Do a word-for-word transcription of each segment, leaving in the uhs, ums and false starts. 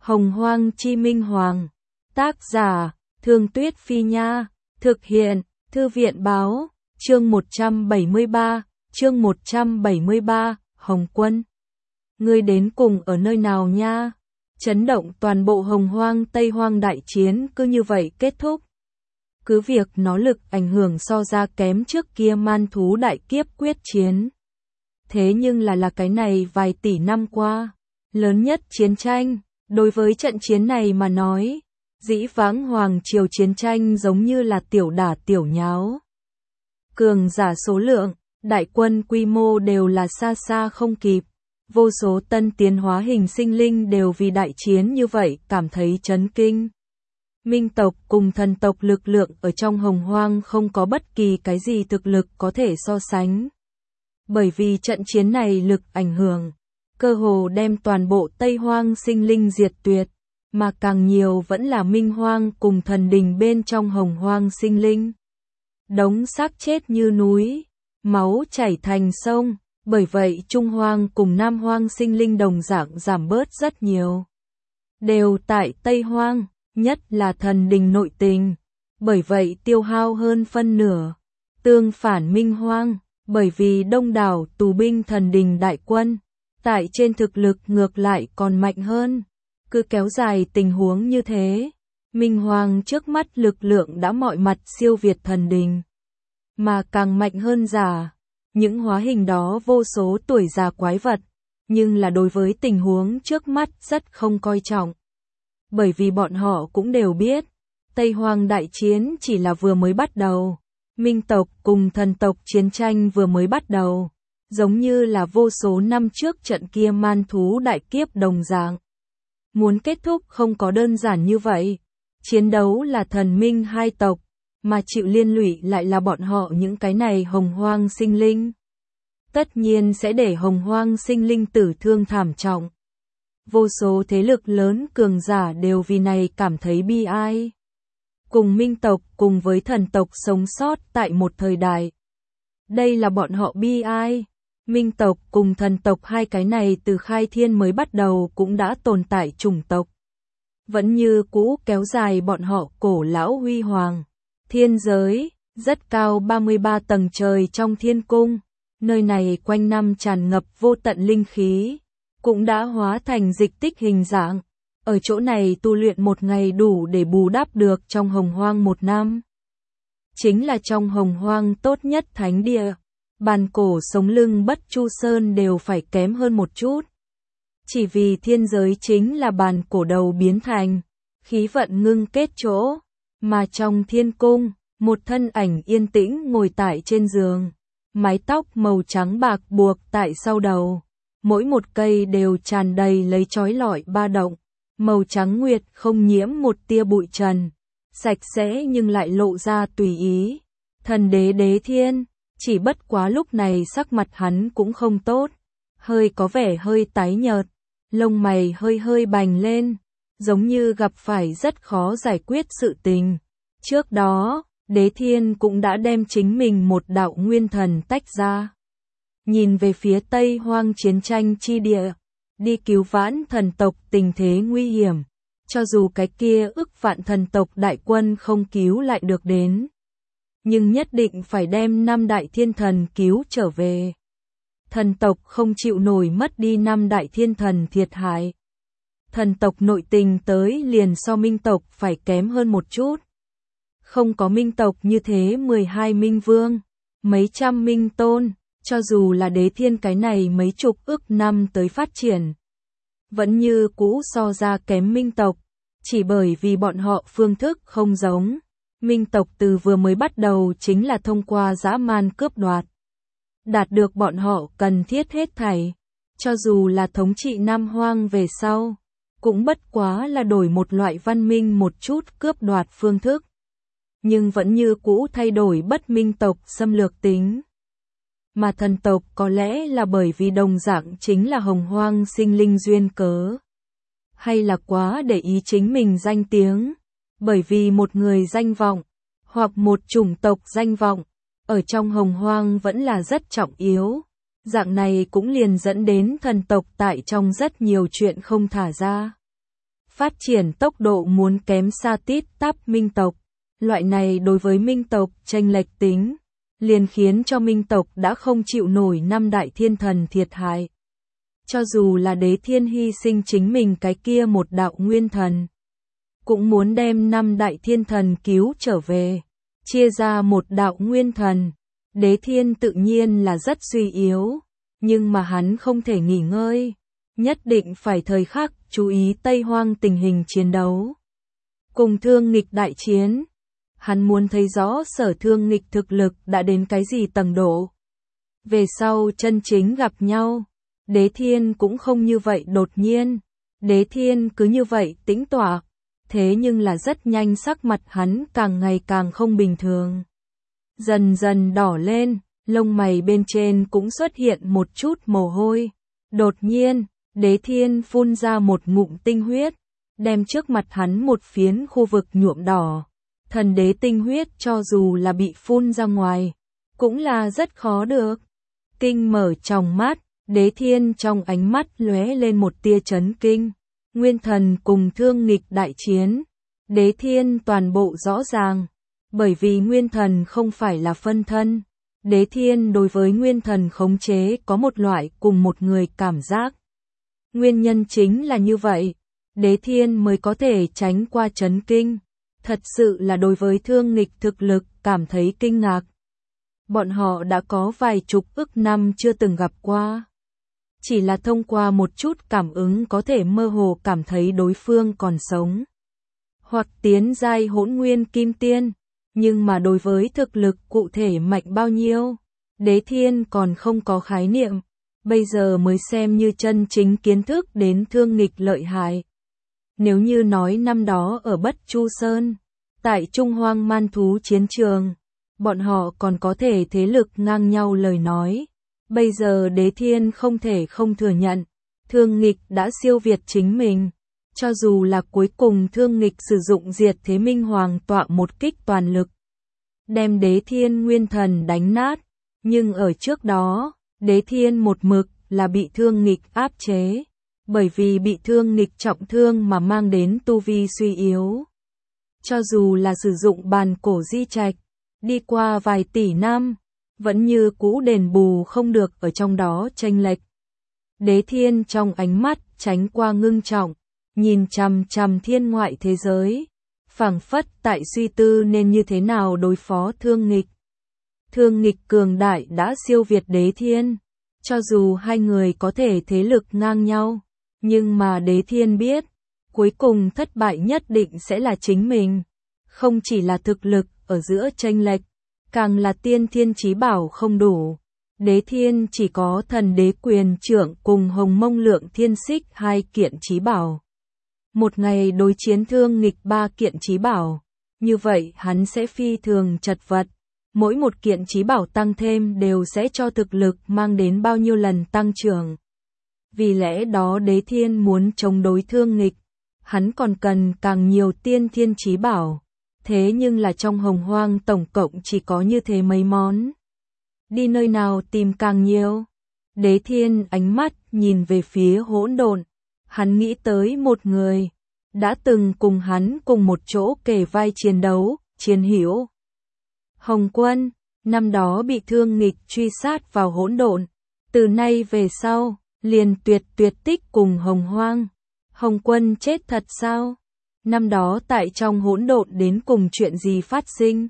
Hồng Hoang Chi Minh Hoàng. Tác giả, Thương Tuyết Phi Nha. Thực hiện, Thư viện Báo. Chương một trăm bảy mươi ba, chương một trăm bảy mươi ba, Hồng Quân. Ngươi đến cùng ở nơi nào nha? Chấn động toàn bộ Hồng Hoang Tây Hoang đại chiến cứ như vậy kết thúc. Cứ việc nó lực ảnh hưởng so ra kém trước kia man thú đại kiếp quyết chiến. Thế nhưng là là cái này vài tỷ năm qua, lớn nhất chiến tranh, đối với trận chiến này mà nói, dĩ vãng hoàng triều chiến tranh giống như là tiểu đả tiểu nháo. Cường giả số lượng, đại quân quy mô đều là xa xa không kịp, vô số tân tiến hóa hình sinh linh đều vì đại chiến như vậy cảm thấy chấn kinh. Minh tộc cùng thần tộc lực lượng ở trong Hồng Hoang không có bất kỳ cái gì thực lực có thể so sánh. Bởi vì trận chiến này lực ảnh hưởng, cơ hồ đem toàn bộ Tây Hoang sinh linh diệt tuyệt, mà càng nhiều vẫn là Minh Hoang cùng thần đình bên trong Hồng Hoang sinh linh. Đống xác chết như núi, máu chảy thành sông, bởi vậy Trung Hoang cùng Nam Hoang sinh linh đồng dạng giảm bớt rất nhiều. Đều tại Tây Hoang, nhất là thần đình nội tình, bởi vậy tiêu hao hơn phân nửa. Tương phản Minh Hoang, bởi vì đông đảo tù binh thần đình đại quân, tại trên thực lực ngược lại còn mạnh hơn. Cứ kéo dài tình huống như thế, Minh Hoang trước mắt lực lượng đã mọi mặt siêu việt thần đình. Mà càng mạnh hơn giả, những hóa hình đó vô số tuổi già quái vật, nhưng là đối với tình huống trước mắt rất không coi trọng. Bởi vì bọn họ cũng đều biết, Tây Hoang đại chiến chỉ là vừa mới bắt đầu, Minh tộc cùng thần tộc chiến tranh vừa mới bắt đầu, giống như là vô số năm trước trận kia man thú đại kiếp đồng dạng. Muốn kết thúc không có đơn giản như vậy, chiến đấu là thần minh hai tộc, mà chịu liên lụy lại là bọn họ những cái này Hồng Hoang sinh linh. Tất nhiên sẽ để Hồng Hoang sinh linh tử thương thảm trọng. Vô số thế lực lớn cường giả đều vì này cảm thấy bi ai. Cùng Minh tộc cùng với thần tộc sống sót tại một thời đại. Đây là bọn họ bi ai. Minh tộc cùng thần tộc hai cái này từ khai thiên mới bắt đầu cũng đã tồn tại chủng tộc. Vẫn như cũ kéo dài bọn họ cổ lão huy hoàng. Thiên giới, rất cao ba mươi ba tầng trời trong thiên cung. Nơi này quanh năm tràn ngập vô tận linh khí, cũng đã hóa thành dịch tích hình dạng. Ở chỗ này tu luyện một ngày đủ để bù đắp được trong Hồng Hoang một năm. Chính là trong Hồng Hoang tốt nhất thánh địa. Bàn cổ sống lưng Bất Chu Sơn đều phải kém hơn một chút. Chỉ vì thiên giới chính là bàn cổ đầu biến thành, khí vận ngưng kết chỗ, mà trong thiên cung, một thân ảnh yên tĩnh ngồi tại trên giường, mái tóc màu trắng bạc buộc tại sau đầu, mỗi một cây đều tràn đầy lấy chói lọi ba động, màu trắng nguyệt không nhiễm một tia bụi trần, sạch sẽ nhưng lại lộ ra tùy ý. Thần đế Đế Thiên. Chỉ bất quá lúc này sắc mặt hắn cũng không tốt, hơi có vẻ hơi tái nhợt, lông mày hơi hơi bành lên, giống như gặp phải rất khó giải quyết sự tình. Trước đó, Đế Thiên cũng đã đem chính mình một đạo nguyên thần tách ra. Nhìn về phía Tây Hoang chiến tranh chi địa, đi cứu vãn thần tộc tình thế nguy hiểm, cho dù cái kia ức vạn thần tộc đại quân không cứu lại được đến. Nhưng nhất định phải đem năm đại thiên thần cứu trở về. Thần tộc không chịu nổi mất đi năm đại thiên thần thiệt hại. Thần tộc nội tình tới liền so Minh tộc phải kém hơn một chút. Không có Minh tộc như thế mười hai Minh Vương, mấy trăm Minh Tôn, cho dù là Đế Thiên cái này mấy chục ức năm tới phát triển. Vẫn như cũ so ra kém Minh tộc, chỉ bởi vì bọn họ phương thức không giống. Minh tộc từ vừa mới bắt đầu chính là thông qua dã man cướp đoạt. Đạt được bọn họ cần thiết hết thảy. Cho dù là thống trị Nam Hoang về sau, cũng bất quá là đổi một loại văn minh một chút cướp đoạt phương thức. Nhưng vẫn như cũ thay đổi bất minh tộc xâm lược tính. Mà thần tộc có lẽ là bởi vì đồng dạng chính là Hồng Hoang sinh linh duyên cớ. Hay là quá để ý chính mình danh tiếng. Bởi vì một người danh vọng, hoặc một chủng tộc danh vọng, ở trong Hồng Hoang vẫn là rất trọng yếu. Dạng này cũng liền dẫn đến thần tộc tại trong rất nhiều chuyện không thả ra. phát triển tốc độ muốn kém xa tít tắp Minh tộc. Loại này đối với Minh tộc chênh lệch tính, liền khiến cho Minh tộc đã không chịu nổi năm đại thiên thần thiệt hại. Cho dù là Đế Thiên hy sinh chính mình cái kia một đạo nguyên thần, cũng muốn đem năm đại thiên thần cứu trở về, chia ra một đạo nguyên thần. Đế Thiên tự nhiên là rất suy yếu, nhưng mà hắn không thể nghỉ ngơi, nhất định phải thời khắc chú ý Tây Hoang tình hình chiến đấu. Cùng Thương Nghịch đại chiến, hắn muốn thấy rõ Sở Thương Nghịch thực lực đã đến cái gì tầng độ. Về sau chân chính gặp nhau, Đế Thiên cũng không như vậy đột nhiên, Đế Thiên cứ như vậy tĩnh tọa, thế nhưng là rất nhanh sắc mặt hắn càng ngày càng không bình thường. Dần dần đỏ lên, lông mày bên trên cũng xuất hiện một chút mồ hôi. Đột nhiên, Đế Thiên phun ra một ngụm tinh huyết, đem trước mặt hắn một phiến khu vực nhuộm đỏ. Thần đế tinh huyết cho dù là bị phun ra ngoài, cũng là rất khó được. Kinh mở tròng mắt, Đế Thiên trong ánh mắt lóe lên một tia chấn kinh. Nguyên thần cùng Thương Nghịch đại chiến, Đế Thiên toàn bộ rõ ràng, bởi vì nguyên thần không phải là phân thân. Đế Thiên đối với nguyên thần khống chế có một loại cùng một người cảm giác. Nguyên nhân chính là như vậy, Đế Thiên mới có thể tránh qua chấn kinh. Thật sự là đối với Thương Nghịch thực lực cảm thấy kinh ngạc. Bọn họ đã có vài chục ức năm chưa từng gặp qua. Chỉ là thông qua một chút cảm ứng có thể mơ hồ cảm thấy đối phương còn sống. Hoặc tiến giai hỗn nguyên kim tiên. Nhưng mà đối với thực lực cụ thể mạnh bao nhiêu, Đế Thiên còn không có khái niệm. Bây giờ mới xem như chân chính kiến thức đến Thương Nghịch lợi hại. Nếu như nói năm đó ở Bất Chu Sơn, tại Trung Hoang man thú chiến trường, bọn họ còn có thể thế lực ngang nhau lời nói. Bây giờ Đế Thiên không thể không thừa nhận, Thương Nghịch đã siêu việt chính mình. Cho dù là cuối cùng Thương Nghịch sử dụng diệt thế minh hoàng tọa một kích toàn lực, đem Đế Thiên nguyên thần đánh nát, nhưng ở trước đó, Đế Thiên một mực là bị Thương Nghịch áp chế, bởi vì bị Thương Nghịch trọng thương mà mang đến tu vi suy yếu. Cho dù là sử dụng bàn cổ di trạch, đi qua vài tỷ năm, vẫn như cũ đền bù không được ở trong đó chênh lệch. Đế Thiên trong ánh mắt tránh qua ngưng trọng, nhìn chằm chằm thiên ngoại thế giới, phảng phất tại suy tư nên như thế nào đối phó Thương Nghịch. Thương Nghịch cường đại đã siêu việt Đế Thiên, cho dù hai người có thể thế lực ngang nhau, nhưng mà Đế Thiên biết, cuối cùng thất bại nhất định sẽ là chính mình. Không chỉ là thực lực ở giữa chênh lệch, càng là tiên thiên chí bảo không đủ. Đế Thiên chỉ có thần đế quyền trượng cùng hồng mông lượng thiên xích hai kiện chí bảo. Một ngày đối chiến Thương Nghịch ba kiện chí bảo, như vậy hắn sẽ phi thường chật vật. Mỗi một kiện chí bảo tăng thêm đều sẽ cho thực lực mang đến bao nhiêu lần tăng trưởng. Vì lẽ đó Đế Thiên muốn chống đối Thương Nghịch, hắn còn cần càng nhiều tiên thiên chí bảo. Thế nhưng là trong hồng hoang tổng cộng chỉ có như thế mấy món. Đi nơi nào tìm càng nhiều? Đế Thiên ánh mắt nhìn về phía hỗn độn. Hắn nghĩ tới một người, đã từng cùng hắn cùng một chỗ kề vai chiến đấu, chiến hữu. Hồng Quân, năm đó bị Thương Nghịch truy sát vào hỗn độn. Từ nay về sau, liền tuyệt tuyệt tích cùng hồng hoang. Hồng Quân chết thật sao? Năm đó tại trong hỗn độn đến cùng chuyện gì phát sinh?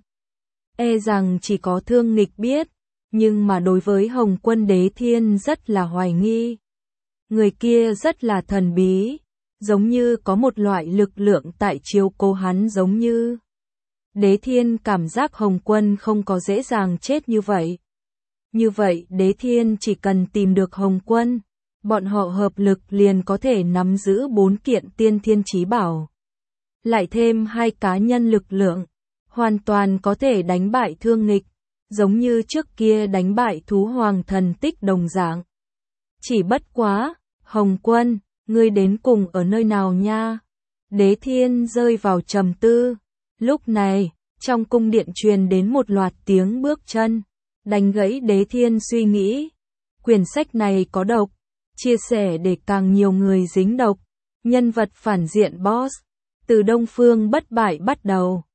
E rằng chỉ có Thương Nghịch biết, nhưng mà đối với Hồng Quân Đế Thiên rất là hoài nghi. Người kia rất là thần bí, giống như có một loại lực lượng tại chiếu cố hắn giống như. Đế Thiên cảm giác Hồng Quân không có dễ dàng chết như vậy. Như vậy Đế Thiên chỉ cần tìm được Hồng Quân, bọn họ hợp lực liền có thể nắm giữ bốn kiện tiên thiên chí bảo. Lại thêm hai cá nhân lực lượng, hoàn toàn có thể đánh bại Thương Nghịch, giống như trước kia đánh bại thú hoàng thần tích đồng dạng. Chỉ bất quá, Hồng Quân, ngươi đến cùng ở nơi nào nha? Đế Thiên rơi vào trầm tư. Lúc này, trong cung điện truyền đến một loạt tiếng bước chân, đánh gãy Đế Thiên suy nghĩ. Quyển sách này có độc, chia sẻ để càng nhiều người dính độc. Nhân vật phản diện boss. Từ Đông Phương bất bại bắt đầu.